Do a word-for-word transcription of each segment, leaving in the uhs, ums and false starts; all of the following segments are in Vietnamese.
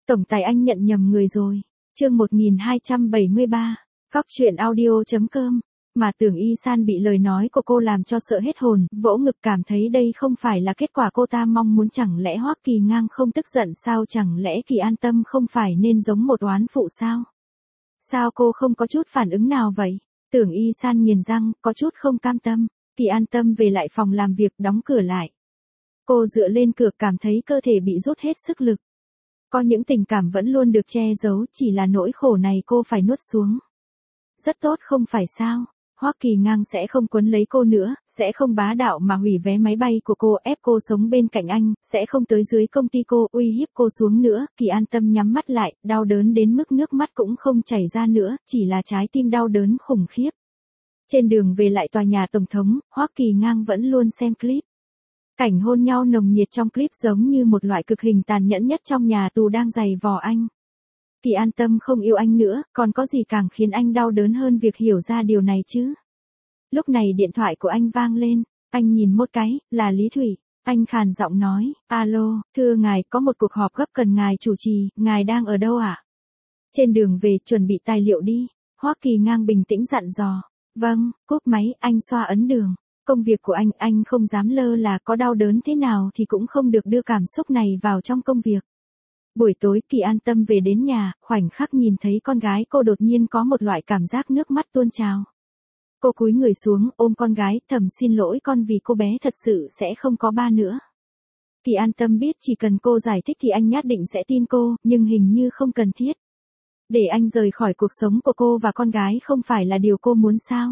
Tổng tài anh nhận nhầm người rồi. Chương một nghìn hai trăm bảy mươi ba. Góc truyện audio chấm com. Mà Tưởng Y San bị lời nói của cô làm cho sợ hết hồn, vỗ ngực cảm thấy đây không phải là kết quả cô ta mong muốn. Chẳng lẽ Hoắc Kỳ Ngang không tức giận sao? Chẳng lẽ Kỳ An Tâm không phải nên giống một oán phụ sao? Sao cô không có chút phản ứng nào vậy? Tưởng Y San nghiền răng, có chút không cam tâm. Kỳ An Tâm về lại phòng làm việc, đóng cửa lại. Cô dựa lên cửa cảm thấy cơ thể bị rút hết sức lực. Có những tình cảm vẫn luôn được che giấu, chỉ là nỗi khổ này cô phải nuốt xuống. Rất tốt không phải sao? Hoắc Kỳ Ngang sẽ không quấn lấy cô nữa, sẽ không bá đạo mà hủy vé máy bay của cô, ép cô sống bên cạnh anh, sẽ không tới dưới công ty cô, uy hiếp cô xuống nữa. Kỳ An Tâm nhắm mắt lại, đau đớn đến mức nước mắt cũng không chảy ra nữa, chỉ là trái tim đau đớn khủng khiếp. Trên đường về lại tòa nhà tổng thống, Hoắc Kỳ Ngang vẫn luôn xem clip. Cảnh hôn nhau nồng nhiệt trong clip giống như một loại cực hình tàn nhẫn nhất trong nhà tù đang giày vò anh. Kỳ An Tâm không yêu anh nữa, còn có gì càng khiến anh đau đớn hơn việc hiểu ra điều này chứ? Lúc này điện thoại của anh vang lên, anh nhìn một cái, là Lý Thủy. Anh khàn giọng nói, alo, thưa ngài, có một cuộc họp gấp cần ngài chủ trì, ngài đang ở đâu ạ? À? Trên đường về, chuẩn bị tài liệu đi. Hoắc Kỳ Ngang bình tĩnh dặn dò. Vâng, cúp máy, anh xoa ấn đường. Công việc của anh, anh không dám lơ là, có đau đớn thế nào thì cũng không được đưa cảm xúc này vào trong công việc. Buổi tối, Kỳ An Tâm về đến nhà, khoảnh khắc nhìn thấy con gái cô đột nhiên có một loại cảm giác nước mắt tuôn trào. Cô cúi người xuống, ôm con gái, thầm xin lỗi con vì cô bé thật sự sẽ không có ba nữa. Kỳ An Tâm biết chỉ cần cô giải thích thì anh nhất định sẽ tin cô, nhưng hình như không cần thiết. Để anh rời khỏi cuộc sống của cô và con gái không phải là điều cô muốn sao?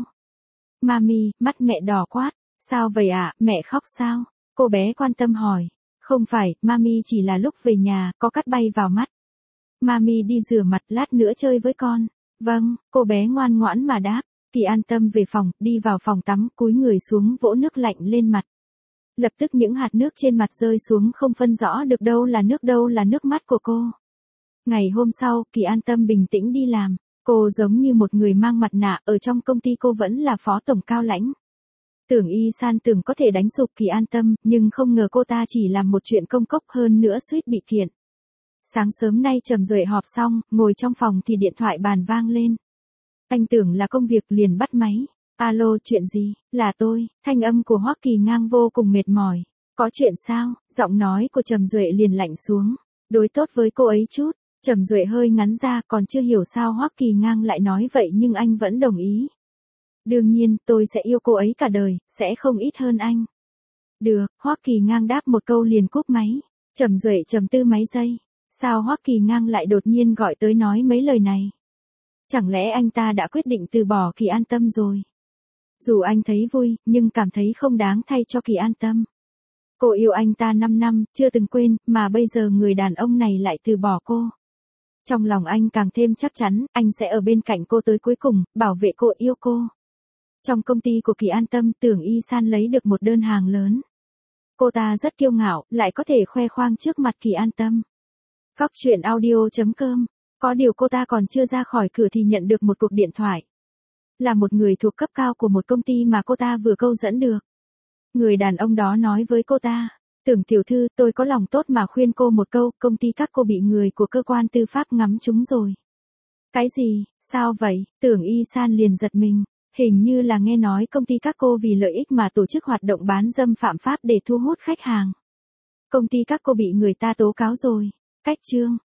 Mami, mắt mẹ đỏ quát. Sao vậy ạ, à? Mẹ khóc sao? Cô bé quan tâm hỏi. Không phải, Mami chỉ là lúc về nhà, có cát bay vào mắt. Mami đi rửa mặt, lát nữa chơi với con. Vâng, cô bé ngoan ngoãn mà đáp. Kỳ An Tâm về phòng, đi vào phòng tắm, cúi người xuống vỗ nước lạnh lên mặt. Lập tức những hạt nước trên mặt rơi xuống không phân rõ được đâu là nước đâu là nước mắt của cô. Ngày hôm sau, Kỳ An Tâm bình tĩnh đi làm. Cô giống như một người mang mặt nạ, ở trong công ty cô vẫn là phó tổng cao lãnh. Tưởng Y San tưởng có thể đánh sụp Kỳ An Tâm, nhưng không ngờ cô ta chỉ làm một chuyện công cốc hơn nữa suýt bị kiện. Sáng sớm nay Trầm Duệ họp xong, ngồi trong phòng thì điện thoại bàn vang lên. Anh tưởng là công việc liền bắt máy. Alo, chuyện gì? Là tôi. Thanh âm của Hoắc Kỳ Ngang vô cùng mệt mỏi. Có chuyện sao? Giọng nói của Trầm Duệ liền lạnh xuống. Đối tốt với cô ấy chút. Trầm Duệ hơi ngắn ra, còn chưa hiểu sao Hoắc Kỳ Ngang lại nói vậy nhưng anh vẫn đồng ý. Đương nhiên, tôi sẽ yêu cô ấy cả đời, sẽ không ít hơn anh. Được, Hoắc Kỳ Ngang đáp một câu liền cúp máy. Trầm Duệ trầm tư mấy giây. Sao Hoắc Kỳ Ngang lại đột nhiên gọi tới nói mấy lời này? Chẳng lẽ anh ta đã quyết định từ bỏ Kỳ An Tâm rồi? Dù anh thấy vui, nhưng cảm thấy không đáng thay cho Kỳ An Tâm. Cô yêu anh ta năm năm, chưa từng quên, mà bây giờ người đàn ông này lại từ bỏ cô. Trong lòng anh càng thêm chắc chắn, anh sẽ ở bên cạnh cô tới cuối cùng, bảo vệ cô, yêu cô. Trong công ty của Kỳ An Tâm, Tưởng Y San lấy được một đơn hàng lớn. Cô ta rất kiêu ngạo, lại có thể khoe khoang trước mặt Kỳ An Tâm. Góc truyện audio chấm com. Có điều cô ta còn chưa ra khỏi cửa thì nhận được một cuộc điện thoại. Là một người thuộc cấp cao của một công ty mà cô ta vừa câu dẫn được. Người đàn ông đó nói với cô ta. Tưởng tiểu thư, tôi có lòng tốt mà khuyên cô một câu, công ty các cô bị người của cơ quan tư pháp ngắm trúng rồi. Cái gì, sao vậy? Tưởng Y San liền giật mình. Hình như là nghe nói công ty các cô vì lợi ích mà tổ chức hoạt động bán dâm phạm pháp để thu hút khách hàng. Công ty các cô bị người ta tố cáo rồi. Cách chương.